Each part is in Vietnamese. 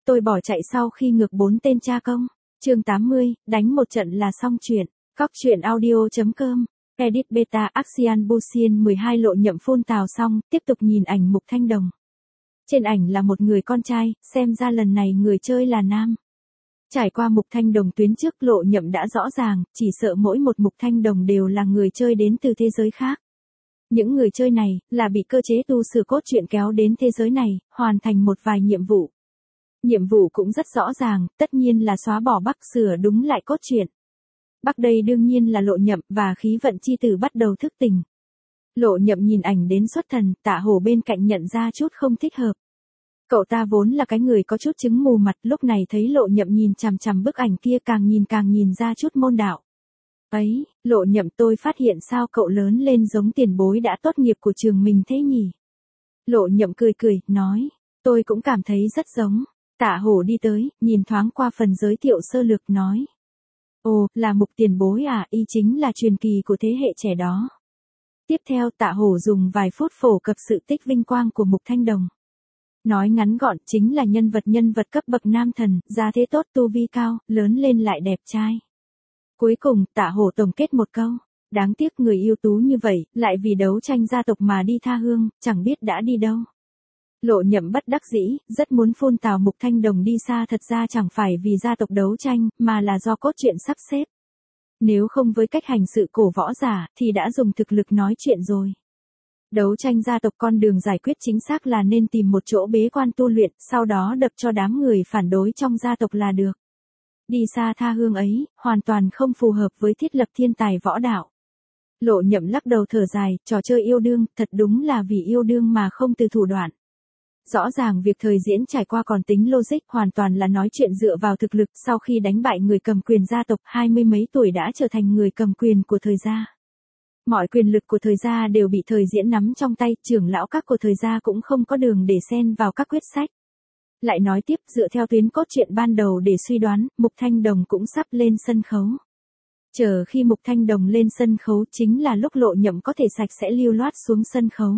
tôi bỏ chạy sau khi ngược 4 tên cha công. Chương 80, đánh một trận là xong chuyện. Cóc truyện audio.com. Edit beta Axian Busian 12 Lộ Nhậm phun tào xong, tiếp tục nhìn ảnh Mục Thanh Đồng. Trên ảnh là một người con trai, xem ra lần này người chơi là nam. Trải qua Mục Thanh Đồng tuyến trước, Lộ Nhậm đã rõ ràng, chỉ sợ mỗi một Mục Thanh Đồng đều là người chơi đến từ thế giới khác. Những người chơi này, là bị cơ chế tu sửa cốt truyện kéo đến thế giới này, hoàn thành một vài nhiệm vụ. Nhiệm vụ cũng rất rõ ràng, tất nhiên là xóa bỏ Bắc, sửa đúng lại cốt truyện. Bắc đây đương nhiên là Lộ Nhậm, và khí vận chi tử bắt đầu thức tỉnh. Lộ Nhậm nhìn ảnh đến xuất thần, Tạ Hổ bên cạnh nhận ra chút không thích hợp. Cậu ta vốn là cái người có chút chứng mù mặt, lúc này thấy Lộ Nhậm nhìn chằm chằm bức ảnh kia, càng nhìn ra chút môn đạo. Ấy, Lộ Nhậm, tôi phát hiện sao cậu lớn lên giống tiền bối đã tốt nghiệp của trường mình thế nhỉ? Lộ Nhậm cười, nói, tôi cũng cảm thấy rất giống. Tạ Hổ đi tới, nhìn thoáng qua phần giới thiệu sơ lược, nói. Ồ, là Mục tiền bối à, y chính là truyền kỳ của thế hệ trẻ đó. Tiếp theo Tạ Hổ dùng vài phút phổ cập sự tích vinh quang của Mục Thanh Đồng. Nói ngắn gọn, chính là nhân vật cấp bậc nam thần, gia thế tốt, tu vi cao, lớn lên lại đẹp trai. Cuối cùng, Tạ Hổ tổng kết một câu, đáng tiếc người ưu tú như vậy, lại vì đấu tranh gia tộc mà đi tha hương, chẳng biết đã đi đâu. Lộ Nhậm bất đắc dĩ, rất muốn phun tào Mục Thanh Đồng đi xa, thật ra chẳng phải vì gia tộc đấu tranh, mà là do cốt truyện sắp xếp. Nếu không với cách hành sự cổ võ giả, thì đã dùng thực lực nói chuyện rồi. Đấu tranh gia tộc, con đường giải quyết chính xác là nên tìm một chỗ bế quan tu luyện, sau đó đập cho đám người phản đối trong gia tộc là được. Đi xa tha hương ấy, hoàn toàn không phù hợp với thiết lập thiên tài võ đạo. Lộ Nhậm lắc đầu thở dài, trò chơi yêu đương, thật đúng là vì yêu đương mà không từ thủ đoạn. Rõ ràng việc thời diễn trải qua còn tính logic, hoàn toàn là nói chuyện dựa vào thực lực, sau khi đánh bại người cầm quyền gia tộc, 20 mấy tuổi đã trở thành người cầm quyền của thời gia. Mọi quyền lực của thời gia đều bị thời diễn nắm trong tay, trưởng lão các của thời gia cũng không có đường để xen vào các quyết sách. Lại nói tiếp, dựa theo tuyến cốt truyện ban đầu để suy đoán, Mục Thanh Đồng cũng sắp lên sân khấu. Chờ khi Mục Thanh Đồng lên sân khấu chính là lúc Lộ Nhậm có thể sạch sẽ lưu loát xuống sân khấu.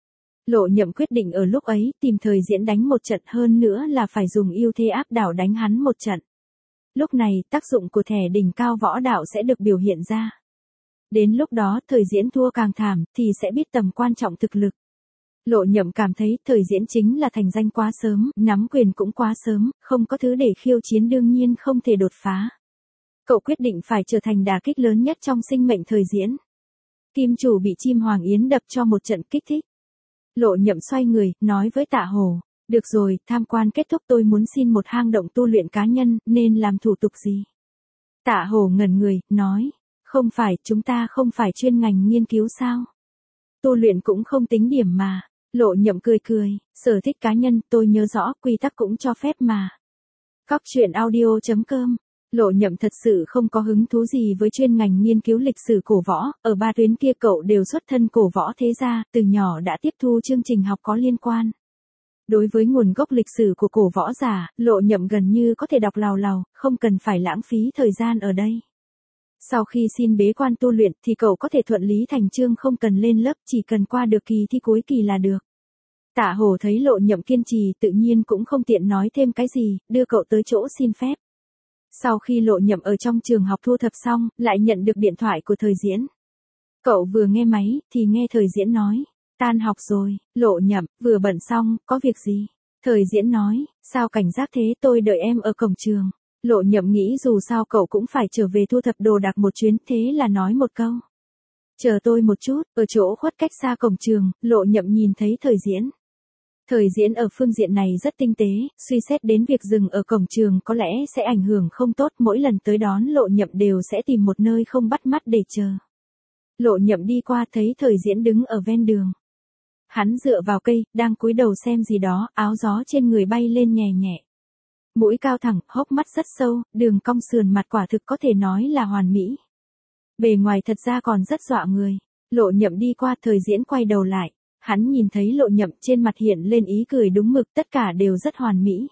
Lộ Nhậm quyết định ở lúc ấy tìm thời diễn đánh một trận, hơn nữa là phải dùng ưu thế áp đảo đánh hắn một trận. Lúc này, tác dụng của thẻ đỉnh cao võ đạo sẽ được biểu hiện ra. Đến lúc đó, thời diễn thua càng thảm, thì sẽ biết tầm quan trọng thực lực. Lộ Nhậm cảm thấy thời diễn chính là thành danh quá sớm, nắm quyền cũng quá sớm, không có thứ để khiêu chiến, đương nhiên không thể đột phá. Cậu quyết định phải trở thành đả kích lớn nhất trong sinh mệnh thời diễn. Kim chủ bị chim hoàng yến đập cho một trận kích thích. Lộ Nhậm xoay người, nói với Tạ Hổ, được rồi, tham quan kết thúc, tôi muốn xin một hang động tu luyện cá nhân, nên làm thủ tục gì? Tạ Hổ ngẩn người, nói, không phải, chúng ta không phải chuyên ngành nghiên cứu sao? Tu luyện cũng không tính điểm mà. Lộ Nhậm cười, sở thích cá nhân, tôi nhớ rõ, quy tắc cũng cho phép mà. Cóc truyện audio.com. Lộ Nhậm thật sự không có hứng thú gì với chuyên ngành nghiên cứu lịch sử cổ võ, ở ba tuyến kia cậu đều xuất thân cổ võ thế gia, từ nhỏ đã tiếp thu chương trình học có liên quan. Đối với nguồn gốc lịch sử của cổ võ giả, Lộ Nhậm gần như có thể đọc lào lào, không cần phải lãng phí thời gian ở đây. Sau khi xin bế quan tu luyện thì cậu có thể thuận lý thành chương, không cần lên lớp, chỉ cần qua được kỳ thi cuối kỳ là được. Tạ Hổ thấy Lộ Nhậm kiên trì, tự nhiên cũng không tiện nói thêm cái gì, đưa cậu tới chỗ xin phép. Sau khi Lộ Nhậm ở trong trường học thu thập xong, lại nhận được điện thoại của thời diễn. Cậu vừa nghe máy, thì nghe thời diễn nói, tan học rồi. Lộ Nhậm, vừa bận xong, có việc gì? Thời diễn nói, sao cảnh giác thế, tôi đợi em ở cổng trường. Lộ Nhậm nghĩ dù sao cậu cũng phải trở về thu thập đồ đạc một chuyến, thế là nói một câu. Chờ tôi một chút, ở chỗ khuất cách xa cổng trường, Lộ Nhậm nhìn thấy thời diễn. Thời diễn ở phương diện này rất tinh tế, suy xét đến việc dừng ở cổng trường có lẽ sẽ ảnh hưởng không tốt, mỗi lần tới đón Lộ Nhậm đều sẽ tìm một nơi không bắt mắt để chờ. Lộ Nhậm đi qua thấy thời diễn đứng ở ven đường. Hắn dựa vào cây, đang cúi đầu xem gì đó, áo gió trên người bay lên nhẹ nhẹ. Mũi cao thẳng, hốc mắt rất sâu, đường cong sườn mặt quả thực có thể nói là hoàn mỹ. Bề ngoài thật ra còn rất dọa người. Lộ Nhậm đi qua, thời diễn quay đầu lại. Hắn nhìn thấy Lộ Nhậm, trên mặt hiện lên ý cười đúng mực, tất cả đều rất hoàn mỹ.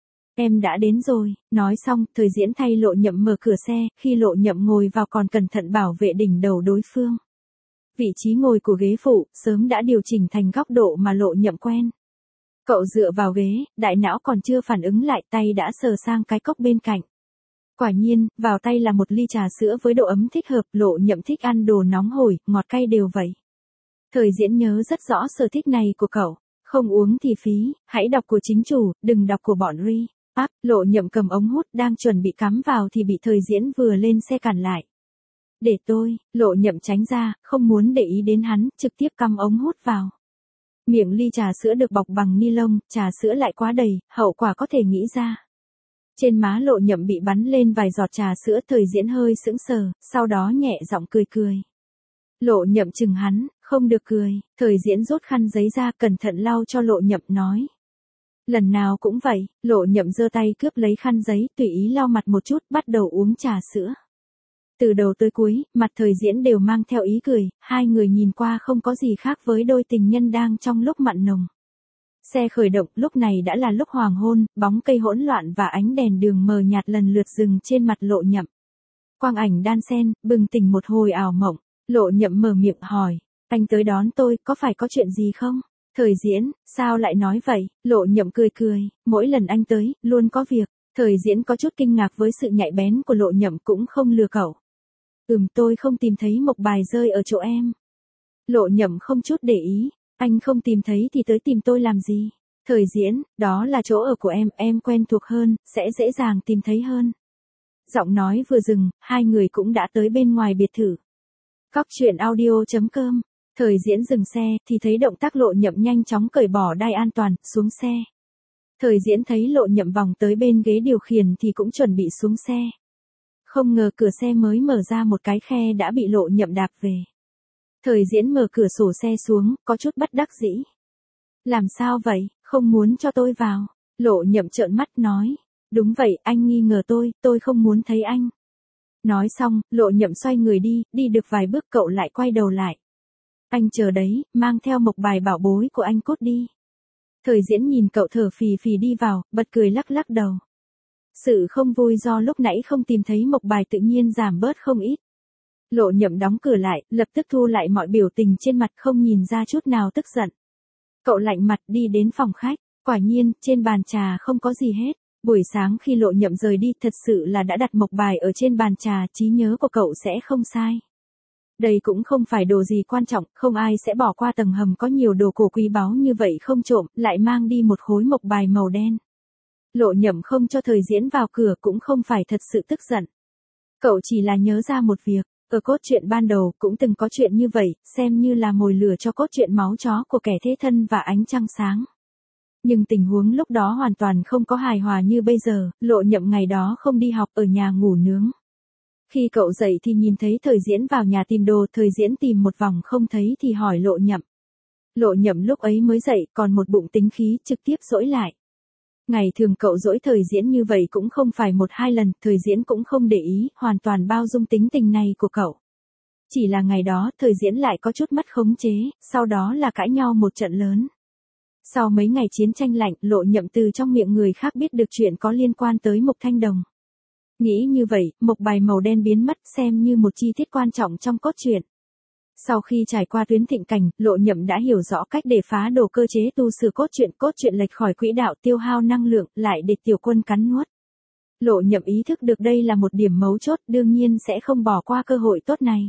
Em đã đến rồi. Nói xong, thời diễn thay Lộ Nhậm mở cửa xe, khi Lộ Nhậm ngồi vào còn cẩn thận bảo vệ đỉnh đầu đối phương. Vị trí ngồi của ghế phụ, sớm đã điều chỉnh thành góc độ mà Lộ Nhậm quen. Cậu dựa vào ghế, đại não còn chưa phản ứng lại, tay đã sờ sang cái cốc bên cạnh. Quả nhiên, vào tay là một ly trà sữa với độ ấm thích hợp. Lộ Nhậm thích ăn đồ nóng hổi, ngọt cay đều vậy. Thời Diễn nhớ rất rõ sở thích này của cậu. Không uống thì phí, hãy đọc của chính chủ, đừng đọc của bọn Ri. Lộ Nhậm cầm ống hút đang chuẩn bị cắm vào thì bị Thời Diễn vừa lên xe cản lại. Để tôi, Lộ Nhậm tránh ra, không muốn để ý đến hắn, trực tiếp cắm ống hút vào. Miệng ly trà sữa được bọc bằng ni lông, trà sữa lại quá đầy, hậu quả có thể nghĩ ra. Trên má Lộ Nhậm bị bắn lên vài giọt trà sữa. Thời Diễn hơi sững sờ, sau đó nhẹ giọng cười cười. Lộ Nhậm chừng hắn, không được cười. Thời Diễn rút khăn giấy ra, cẩn thận lau cho Lộ Nhậm, nói. Lần nào cũng vậy. Lộ Nhậm giơ tay cướp lấy khăn giấy, tùy ý lau mặt một chút, bắt đầu uống trà sữa. Từ đầu tới cuối, mặt Thời Diễn đều mang theo ý cười, hai người nhìn qua không có gì khác với đôi tình nhân đang trong lúc mặn nồng. Xe khởi động, lúc này đã là lúc hoàng hôn, bóng cây hỗn loạn và ánh đèn đường mờ nhạt lần lượt dừng trên mặt Lộ Nhậm. Quang ảnh đan xen, bừng tỉnh một hồi ảo mộng. Lộ Nhậm mở miệng hỏi, anh tới đón tôi, có phải có chuyện gì không? Thời Diễn, sao lại nói vậy? Lộ Nhậm cười cười, mỗi lần anh tới, luôn có việc. Thời Diễn có chút kinh ngạc với sự nhạy bén của Lộ Nhậm, cũng không lừa cậu. Tôi không tìm thấy mộc bài rơi ở chỗ em. Lộ Nhậm không chút để ý, anh không tìm thấy thì tới tìm tôi làm gì? Thời Diễn, đó là chỗ ở của em quen thuộc hơn, sẽ dễ dàng tìm thấy hơn. Giọng nói vừa dừng, hai người cũng đã tới bên ngoài biệt thự. Cóc truyện audio.com. Thời Diễn dừng xe thì thấy động tác Lộ Nhậm nhanh chóng cởi bỏ đai an toàn, xuống xe. Thời Diễn thấy Lộ Nhậm vòng tới bên ghế điều khiển thì cũng chuẩn bị xuống xe. Không ngờ cửa xe mới mở ra một cái khe đã bị Lộ Nhậm đạp về. Thời Diễn mở cửa sổ xe xuống, có chút bất đắc dĩ. Làm sao vậy, không muốn cho tôi vào? Lộ Nhậm trợn mắt nói. Đúng vậy, anh nghi ngờ tôi không muốn thấy anh. Nói xong, Lộ Nhậm xoay người đi được vài bước cậu lại quay đầu lại. Anh chờ đấy, mang theo mộc bài bảo bối của anh cút đi. Thời Diễn nhìn cậu thở phì phì đi vào, bật cười lắc lắc đầu. Sự không vui do lúc nãy không tìm thấy mộc bài tự nhiên giảm bớt không ít. Lộ Nhậm đóng cửa lại, lập tức thu lại mọi biểu tình trên mặt, không nhìn ra chút nào tức giận. Cậu lạnh mặt đi đến phòng khách, quả nhiên, trên bàn trà không có gì hết. Buổi sáng khi Lộ Nhậm rời đi, thật sự là đã đặt mộc bài ở trên bàn trà, trí nhớ của cậu sẽ không sai. Đây cũng không phải đồ gì quan trọng, không ai sẽ bỏ qua tầng hầm có nhiều đồ cổ quý báu như vậy không trộm, lại mang đi một khối mộc bài màu đen. Lộ Nhậm không cho Thời Diễn vào cửa cũng không phải thật sự tức giận. Cậu chỉ là nhớ ra một việc, ở cốt truyện ban đầu cũng từng có chuyện như vậy, xem như là mồi lửa cho cốt truyện máu chó của kẻ thế thân và ánh trăng sáng. Nhưng tình huống lúc đó hoàn toàn không có hài hòa như bây giờ. Lộ Nhậm ngày đó không đi học, ở nhà ngủ nướng. Khi cậu dậy thì nhìn thấy Thời Diễn vào nhà tìm đồ. Thời Diễn tìm một vòng không thấy thì hỏi Lộ Nhậm. Lộ Nhậm lúc ấy mới dậy, còn một bụng tính khí, trực tiếp dỗi lại. Ngày thường cậu dỗi Thời Diễn như vậy cũng không phải một hai lần, Thời Diễn cũng không để ý, hoàn toàn bao dung tính tình này của cậu. Chỉ là ngày đó, Thời Diễn lại có chút mất khống chế, sau đó là cãi nhau một trận lớn. Sau mấy ngày chiến tranh lạnh, Lộ Nhậm từ trong miệng người khác biết được chuyện có liên quan tới Mộc Thanh Đồng. Nghĩ như vậy, mộc bài màu đen biến mất, xem như một chi tiết quan trọng trong cốt truyện. Sau khi trải qua tuyến thịnh cảnh, Lộ Nhậm đã hiểu rõ cách để phá đổ cơ chế tu sửa cốt truyện lệch khỏi quỹ đạo, tiêu hao năng lượng, lại để Tiểu Quân cắn nuốt. Lộ Nhậm ý thức được đây là một điểm mấu chốt, đương nhiên sẽ không bỏ qua cơ hội tốt này.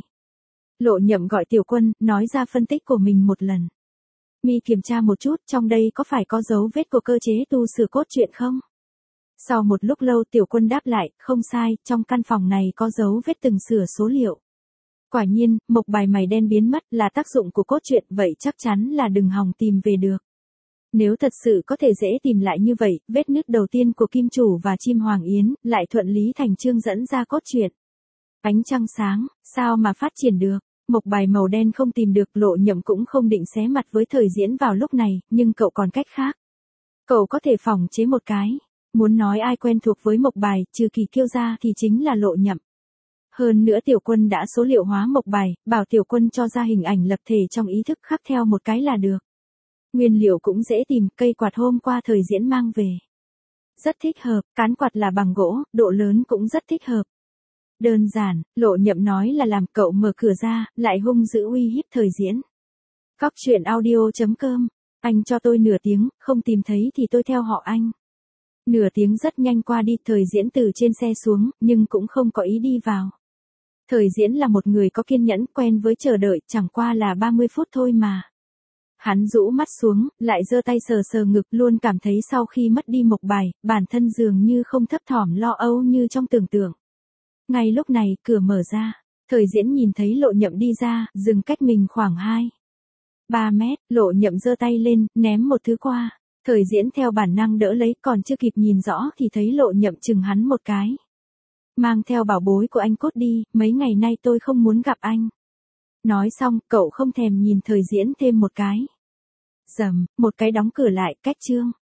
Lộ Nhậm gọi Tiểu Quân, nói ra phân tích của mình một lần. Mi kiểm tra một chút, trong đây có phải có dấu vết của cơ chế tu sửa cốt truyện không? Sau một lúc lâu Tiểu Quân đáp lại, không sai, trong căn phòng này có dấu vết từng sửa số liệu. Quả nhiên, mộc bài mày đen biến mất là tác dụng của cốt truyện, vậy chắc chắn là đừng hòng tìm về được. Nếu thật sự có thể dễ tìm lại như vậy, vết nứt đầu tiên của Kim Chủ và Chim Hoàng Yến, lại thuận lý thành chương dẫn ra cốt truyện. Ánh trăng sáng, sao mà phát triển được? Mộc bài màu đen không tìm được. Lộ Nhậm cũng không định xé mặt với Thời Diễn vào lúc này, nhưng cậu còn cách khác. Cậu có thể phòng chế một cái. Muốn nói ai quen thuộc với mộc bài, trừ Kỳ Kiêu ra thì chính là Lộ Nhậm. Hơn nữa Tiểu Quân đã số liệu hóa mộc bài, bảo Tiểu Quân cho ra hình ảnh lập thể trong ý thức khắc theo một cái là được. Nguyên liệu cũng dễ tìm, cây quạt hôm qua Thời Diễn mang về. Rất thích hợp, cán quạt là bằng gỗ, độ lớn cũng rất thích hợp. Đơn giản, Lộ Nhậm nói là làm. Cậu mở cửa ra, lại hung dữ uy hiếp Thời Diễn. Cóc truyện audio.com Anh cho tôi nửa tiếng, không tìm thấy thì tôi theo họ anh. Nửa tiếng rất nhanh qua đi, Thời Diễn từ trên xe xuống, nhưng cũng không có ý đi vào. Thời Diễn là một người có kiên nhẫn, quen với chờ đợi, chẳng qua là 30 phút thôi mà. Hắn rũ mắt xuống, lại giơ tay sờ sờ ngực, luôn cảm thấy sau khi mất đi Mộc Bài, bản thân dường như không thấp thỏm lo âu như trong tưởng tượng. Ngay lúc này, cửa mở ra. Thời Diễn nhìn thấy Lộ Nhậm đi ra, dừng cách mình khoảng 3 mét, Lộ Nhậm giơ tay lên, ném một thứ qua. Thời Diễn theo bản năng đỡ lấy, còn chưa kịp nhìn rõ thì thấy Lộ Nhậm chừng hắn một cái. Mang theo bảo bối của anh cốt đi, mấy ngày nay tôi không muốn gặp anh. Nói xong, cậu không thèm nhìn Thời Diễn thêm một cái. Rầm, một cái đóng cửa lại, cách chương.